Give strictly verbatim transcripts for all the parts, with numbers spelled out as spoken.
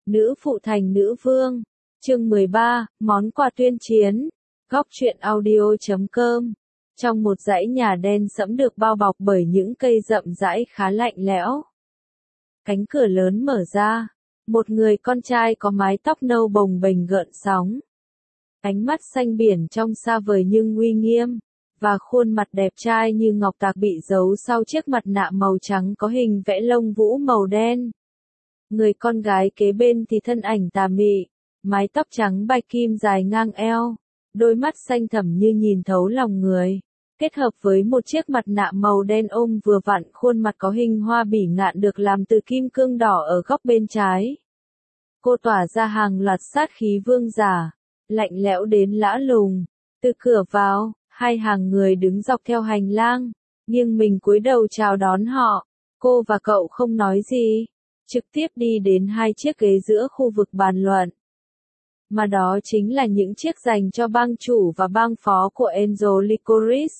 Nữ phụ thành nữ vương. Chương mười ba, món quà tuyên chiến. Góc truyện audio chấm com. Trong một dãy nhà đen sẫm được bao bọc bởi những cây rậm rãi khá lạnh lẽo. Cánh cửa lớn mở ra. Một người con trai có mái tóc nâu bồng bềnh gợn sóng. Ánh mắt xanh biển trong xa vời nhưng uy nghiêm. Và khuôn mặt đẹp trai như ngọc tạc bị giấu sau chiếc mặt nạ màu trắng có hình vẽ lông vũ màu đen. Người con gái kế bên thì thân ảnh tà mị, mái tóc trắng bạch kim dài ngang eo, đôi mắt xanh thẳm như nhìn thấu lòng người, kết hợp với một chiếc mặt nạ màu đen ôm vừa vặn khuôn mặt có hình hoa bỉ ngạn được làm từ kim cương đỏ ở góc bên trái. Cô tỏa ra hàng loạt sát khí vương giả, lạnh lẽo đến lã lùng. Từ cửa vào, hai hàng người đứng dọc theo hành lang, nghiêng mình cúi đầu chào đón họ. Cô và cậu không nói gì, trực tiếp đi đến hai chiếc ghế giữa khu vực bàn luận. Mà đó chính là những chiếc dành cho bang chủ và bang phó của Enzo Licorice.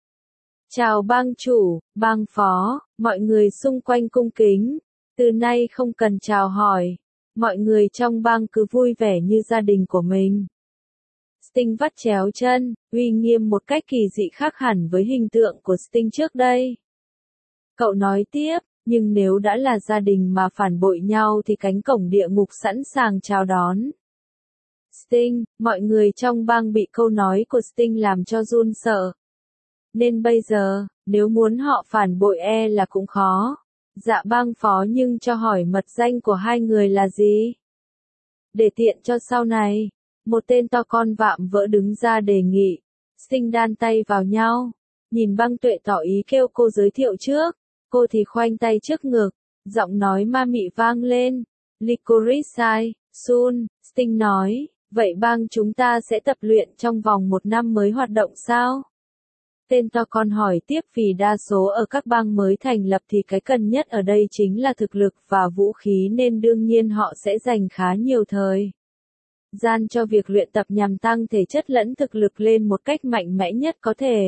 Chào bang chủ, bang phó, mọi người xung quanh cung kính. Từ nay không cần chào hỏi, mọi người trong bang cứ vui vẻ như gia đình của mình. Sting vắt chéo chân, uy nghiêm một cách kỳ dị khác hẳn với hình tượng của Sting trước đây. Cậu nói tiếp, nhưng nếu đã là gia đình mà phản bội nhau thì cánh cổng địa ngục sẵn sàng chào đón. Sting, mọi người trong bang bị câu nói của Sting làm cho run sợ. Nên bây giờ, nếu muốn họ phản bội e là cũng khó. Dạ bang phó, nhưng cho hỏi mật danh của hai người là gì? Để tiện cho sau này. Một tên to con vạm vỡ đứng ra đề nghị. Sting đan tay vào nhau. Nhìn băng tuệ tỏ ý kêu cô giới thiệu trước. Cô thì khoanh tay trước ngực. Giọng nói ma mị vang lên. Licorice, Sun, Sting nói. Vậy bang chúng ta sẽ tập luyện trong vòng một năm mới hoạt động sao? Tên to con hỏi tiếp, vì đa số ở các bang mới thành lập thì cái cần nhất ở đây chính là thực lực và vũ khí, nên đương nhiên họ sẽ dành khá nhiều thời gian cho việc luyện tập nhằm tăng thể chất lẫn thực lực lên một cách mạnh mẽ nhất có thể.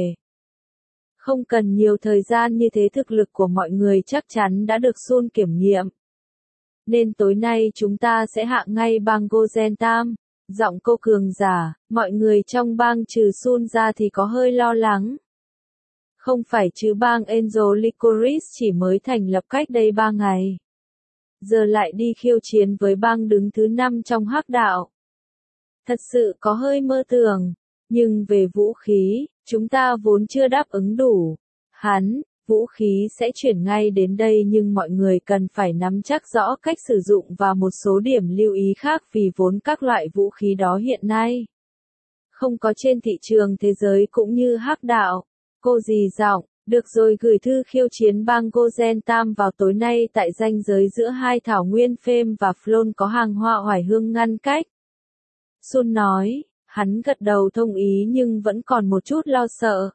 Không cần nhiều thời gian như thế, thực lực của mọi người chắc chắn đã được Sun kiểm nghiệm. Nên tối nay chúng ta sẽ hạ ngay bang Gozen Tam. Giọng cô cường giả, mọi người trong bang trừ Sun ra thì có hơi lo lắng. Không phải chứ, bang Enzo Licorice chỉ mới thành lập cách đây ba ngày. Giờ lại đi khiêu chiến với bang đứng thứ năm trong hắc đạo. Thật sự có hơi mơ tưởng, nhưng về vũ khí, chúng ta vốn chưa đáp ứng đủ. Hắn, vũ khí sẽ chuyển ngay đến đây, nhưng mọi người cần phải nắm chắc rõ cách sử dụng và một số điểm lưu ý khác, vì vốn các loại vũ khí đó hiện nay không có trên thị trường thế giới cũng như hắc đạo. Cô dì giọng, được rồi, gửi thư khiêu chiến bang Gozen Tam vào tối nay tại ranh giới giữa hai thảo nguyên Phêm và Flon có hàng hoa oải hương ngăn cách. Sun nói, hắn gật đầu thông ý nhưng vẫn còn một chút lo sợ.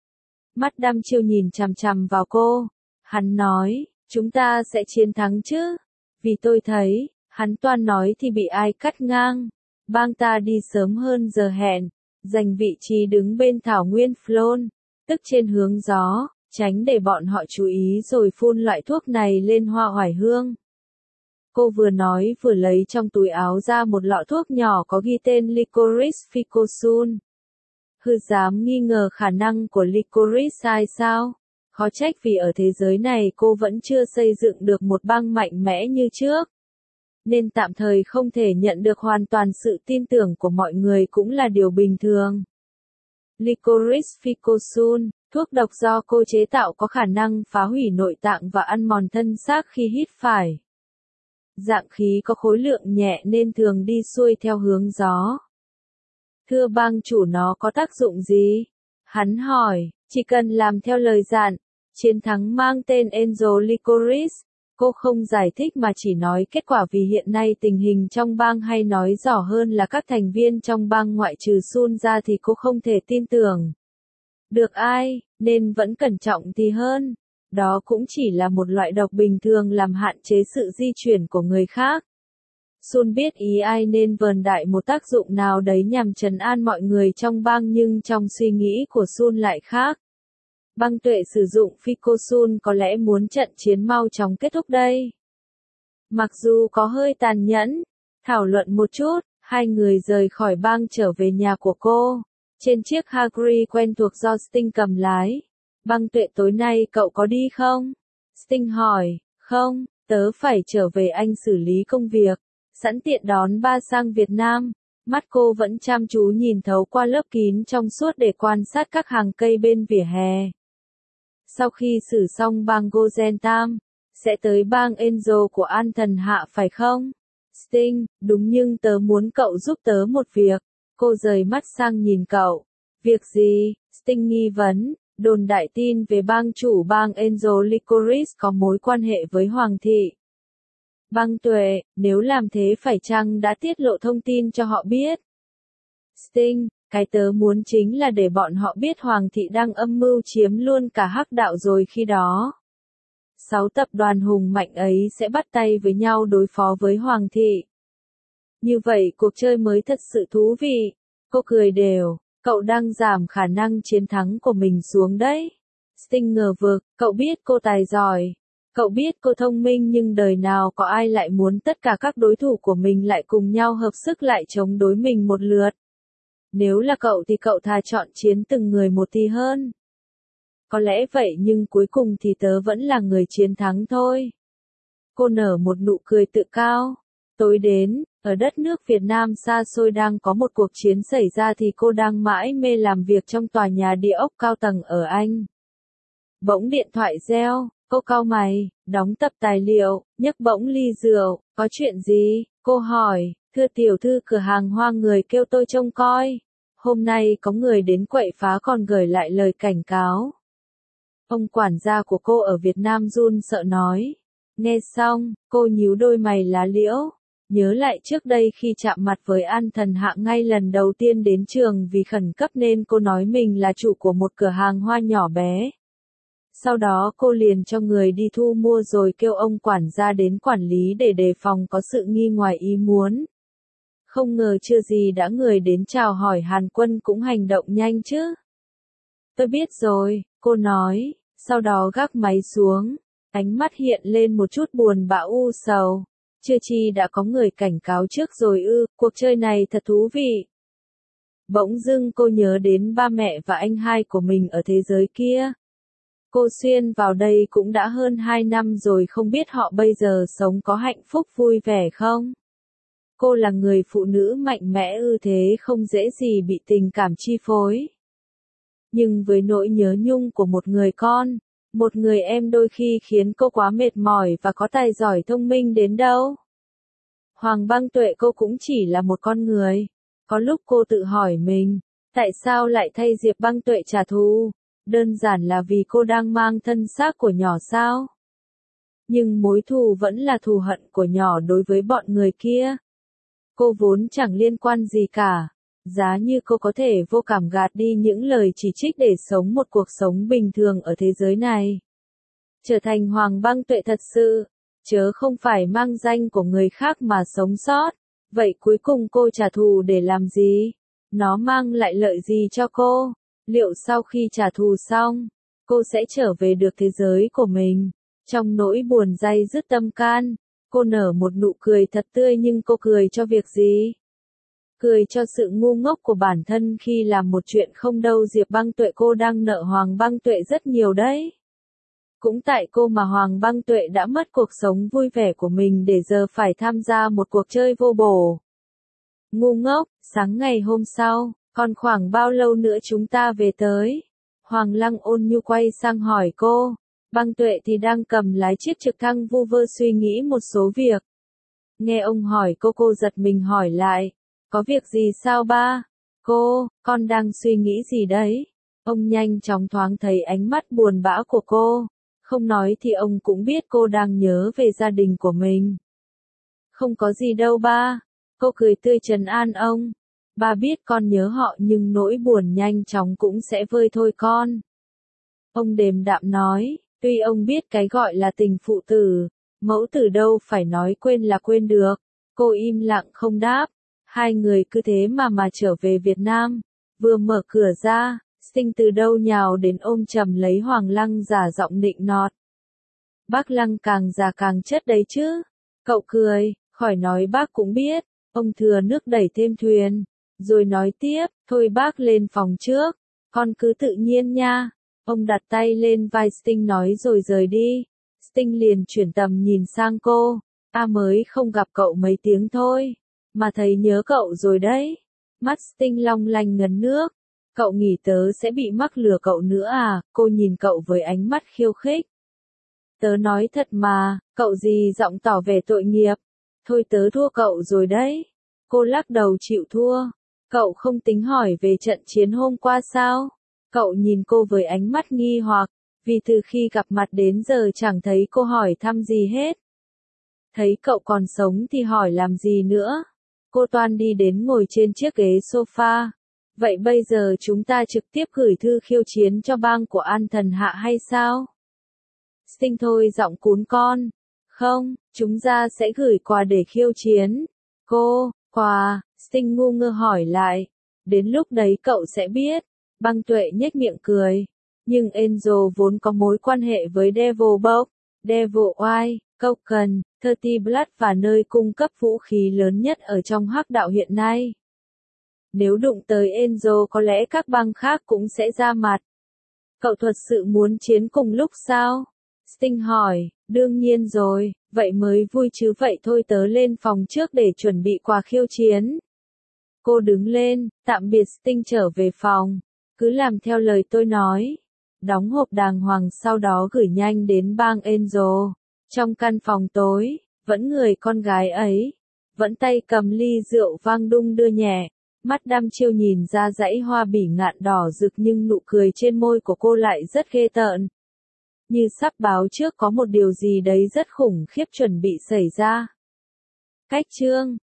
Mắt đăm chiêu nhìn chằm chằm vào cô. Hắn nói, chúng ta sẽ chiến thắng chứ? Vì tôi thấy, hắn toan nói thì bị ai cắt ngang. Bang ta đi sớm hơn giờ hẹn, giành vị trí đứng bên thảo nguyên Flon, tức trên hướng gió, tránh để bọn họ chú ý rồi phun loại thuốc này lên hoa oải hương. Cô vừa nói vừa lấy trong túi áo ra một lọ thuốc nhỏ có ghi tên Licorice Ficosun. Hư dám nghi ngờ khả năng của Licorice sai sao? Khó trách, vì ở thế giới này cô vẫn chưa xây dựng được một bang mạnh mẽ như trước. Nên tạm thời không thể nhận được hoàn toàn sự tin tưởng của mọi người cũng là điều bình thường. Licorice Ficosun, thuốc độc do cô chế tạo có khả năng phá hủy nội tạng và ăn mòn thân xác khi hít phải. Dạng khí có khối lượng nhẹ nên thường đi xuôi theo hướng gió. Thưa bang chủ, nó có tác dụng gì? Hắn hỏi, chỉ cần làm theo lời dặn, chiến thắng mang tên Enzo Licorice. Cô không giải thích mà chỉ nói kết quả, vì hiện nay tình hình trong bang, hay nói rõ hơn là các thành viên trong bang ngoại trừ Sun ra thì cô không thể tin tưởng được ai, nên vẫn cẩn trọng thì hơn. Đó cũng chỉ là một loại độc bình thường làm hạn chế sự di chuyển của người khác. Sun biết ý ai nên vờn đại một tác dụng nào đấy nhằm trấn an mọi người trong bang, nhưng trong suy nghĩ của Sun lại khác. Băng tuệ sử dụng Ficosun có lẽ muốn trận chiến mau chóng kết thúc đây. Mặc dù có hơi tàn nhẫn, Thảo luận một chút, hai người rời khỏi bang trở về nhà của cô. Trên chiếc Hargreaves quen thuộc do Sting cầm lái. Băng Tuệ, tối nay cậu có đi không? Sting hỏi. Không, tớ phải trở về Anh xử lý công việc. Sẵn tiện đón ba sang Việt Nam. Mắt cô vẫn chăm chú nhìn thấu qua lớp kín trong suốt để quan sát các hàng cây bên vỉa hè. Sau khi xử xong bang Gozentam, sẽ tới bang Angel của An Thần Hạ phải không? Sting, đúng, nhưng tớ muốn cậu giúp tớ một việc. Cô rời mắt sang nhìn cậu. Việc gì? Sting nghi vấn. Đồn đại tin về bang chủ bang Angel Licorice có mối quan hệ với Hoàng thị. Băng Tuệ, nếu làm thế phải chăng đã tiết lộ thông tin cho họ biết? Sting, cái tớ muốn chính là để bọn họ biết Hoàng thị đang âm mưu chiếm luôn cả Hắc đạo rồi khi đó. Sáu tập đoàn hùng mạnh ấy sẽ bắt tay với nhau đối phó với Hoàng thị. Như vậy cuộc chơi mới thật sự thú vị. Cô cười đều, cậu đang giảm khả năng chiến thắng của mình xuống đấy. Sting ngờ vực, cậu biết cô tài giỏi. Cậu biết cô thông minh, nhưng đời nào có ai lại muốn tất cả các đối thủ của mình lại cùng nhau hợp sức lại chống đối mình một lượt. Nếu là cậu thì cậu thà chọn chiến từng người một thì hơn. Có lẽ vậy, nhưng cuối cùng thì tớ vẫn là người chiến thắng thôi. Cô nở một nụ cười tự cao. Tối đến, ở đất nước Việt Nam xa xôi đang có một cuộc chiến xảy ra thì cô đang mãi mê làm việc trong tòa nhà địa ốc cao tầng ở Anh. Bỗng điện thoại reo, cô cau mày, đóng tập tài liệu, nhấc bỗng ly rượu, có chuyện gì? Cô hỏi, thưa tiểu thư, cửa hàng Hoa người kêu tôi trông coi. Hôm nay có người đến quậy phá còn gửi lại lời cảnh cáo. Ông quản gia của cô ở Việt Nam run sợ nói. Nghe xong, cô nhíu đôi mày lá liễu. Nhớ lại trước đây khi chạm mặt với An Thần Hạ ngay lần đầu tiên đến trường vì khẩn cấp nên cô nói mình là chủ của một cửa hàng hoa nhỏ bé. Sau đó cô liền cho người đi thu mua rồi kêu ông quản gia đến quản lý để đề phòng có sự nghi ngoài ý muốn. Không ngờ chưa gì đã người đến chào hỏi. Hàn Quân cũng hành động nhanh chứ. Tôi biết rồi, cô nói, sau đó gác máy xuống, ánh mắt hiện lên một chút buồn bã u sầu. Chưa chi đã có người cảnh cáo trước rồi ư, cuộc chơi này thật thú vị. Bỗng dưng cô nhớ đến ba mẹ và anh hai của mình ở thế giới kia. Cô xuyên vào đây cũng đã hơn hai năm rồi, không biết họ bây giờ sống có hạnh phúc vui vẻ không? Cô là người phụ nữ mạnh mẽ ư, thế không dễ gì bị tình cảm chi phối. Nhưng với nỗi nhớ nhung của một người con, một người em đôi khi khiến cô quá mệt mỏi và có tài giỏi thông minh đến đâu. Hoàng Băng Tuệ, cô cũng chỉ là một con người. Có lúc cô tự hỏi mình, tại sao lại thay Diệp Băng Tuệ trả thù? Đơn giản là vì cô đang mang thân xác của nhỏ sao? Nhưng mối thù vẫn là thù hận của nhỏ đối với bọn người kia. Cô vốn chẳng liên quan gì cả. Giá như cô có thể vô cảm gạt đi những lời chỉ trích để sống một cuộc sống bình thường ở thế giới này. Trở thành Hoàng Băng Tuệ thật sự, chớ không phải mang danh của người khác mà sống sót. Vậy cuối cùng cô trả thù để làm gì? Nó mang lại lợi gì cho cô? Liệu sau khi trả thù xong, cô sẽ trở về được thế giới của mình? Trong nỗi buồn day dứt tâm can, cô nở một nụ cười thật tươi, nhưng cô cười cho việc gì? Cười cho sự ngu ngốc của bản thân khi làm một chuyện không đâu. Diệp Băng Tuệ, cô đang nợ Hoàng Băng Tuệ rất nhiều đấy. Cũng tại cô mà Hoàng Băng Tuệ đã mất cuộc sống vui vẻ của mình để giờ phải tham gia một cuộc chơi vô bổ. Ngu ngốc. Sáng ngày hôm sau, còn khoảng bao lâu nữa chúng ta về tới? Hoàng Lăng ôn nhu quay sang hỏi cô. Băng Tuệ thì đang cầm lái chiếc trực thăng vu vơ suy nghĩ một số việc. Nghe ông hỏi cô, cô giật mình hỏi lại. Có việc gì sao ba? Cô, con đang suy nghĩ gì đấy? Ông nhanh chóng thoáng thấy ánh mắt buồn bã của cô. Không nói thì ông cũng biết cô đang nhớ về gia đình của mình. Không có gì đâu ba. Cô cười tươi trấn an ông. Ba biết con nhớ họ, nhưng nỗi buồn nhanh chóng cũng sẽ vơi thôi con. Ông điềm đạm nói, tuy ông biết cái gọi là tình phụ tử, mẫu tử đâu phải nói quên là quên được. Cô im lặng không đáp. Hai người cứ thế mà mà trở về Việt Nam. Vừa mở cửa ra, Sting từ đâu nhào đến ôm chầm lấy Hoàng Lăng, giả giọng nịnh nọt. Bác Lăng càng già càng chất đấy chứ. Cậu cười, khỏi nói bác cũng biết, Ông thừa nước đẩy thêm thuyền, rồi nói tiếp, thôi bác lên phòng trước, con cứ tự nhiên nha. Ông đặt tay lên vai Sting nói rồi rời đi. Sting liền chuyển tầm nhìn sang cô, a mới không gặp cậu mấy tiếng thôi, mà thấy nhớ cậu rồi đấy. Mắt Sting long lanh ngấn nước, cậu nghĩ tớ sẽ bị mắc lừa cậu nữa à? Cô nhìn cậu với ánh mắt khiêu khích. Tớ nói thật mà, cậu gì giọng tỏ vẻ tội nghiệp. Thôi tớ thua cậu rồi đấy. Cô lắc đầu chịu thua. Cậu không tính hỏi về trận chiến hôm qua sao? Cậu nhìn cô với ánh mắt nghi hoặc, vì từ khi gặp mặt đến giờ chẳng thấy cô hỏi thăm gì hết. Thấy cậu còn sống thì hỏi làm gì nữa? Cô toan đi đến ngồi trên chiếc ghế sofa. Vậy bây giờ chúng ta trực tiếp gửi thư khiêu chiến cho bang của An Thần Hạ hay sao? Sting thôi giọng cún con. Không, chúng ta sẽ gửi quà để khiêu chiến. Cô, quà, Sting ngu ngơ hỏi lại. Đến lúc đấy cậu sẽ biết. Băng Tuệ nhếch miệng cười. Nhưng Angel vốn có mối quan hệ với Devil Box, Devil Eye, Caucan, ba mươi Blood và nơi cung cấp vũ khí lớn nhất ở trong hắc đạo hiện nay. Nếu đụng tới Angel có lẽ các bang khác cũng sẽ ra mặt. Cậu thật sự muốn chiến cùng lúc sao? Sting hỏi, đương nhiên rồi, vậy mới vui chứ. Vậy thôi tớ lên phòng trước để chuẩn bị quà khiêu chiến. Cô đứng lên, tạm biệt Sting trở về phòng. Cứ làm theo lời tôi nói. Đóng hộp đàng hoàng sau đó gửi nhanh đến bang Angel. Trong căn phòng tối, vẫn người con gái ấy. Vẫn tay cầm ly rượu vang đung đưa nhẹ. Mắt đăm chiêu nhìn ra dãy hoa bỉ ngạn đỏ rực nhưng nụ cười trên môi của cô lại rất ghê tợn. Như sắp báo trước có một điều gì đấy rất khủng khiếp chuẩn bị xảy ra. Cách chương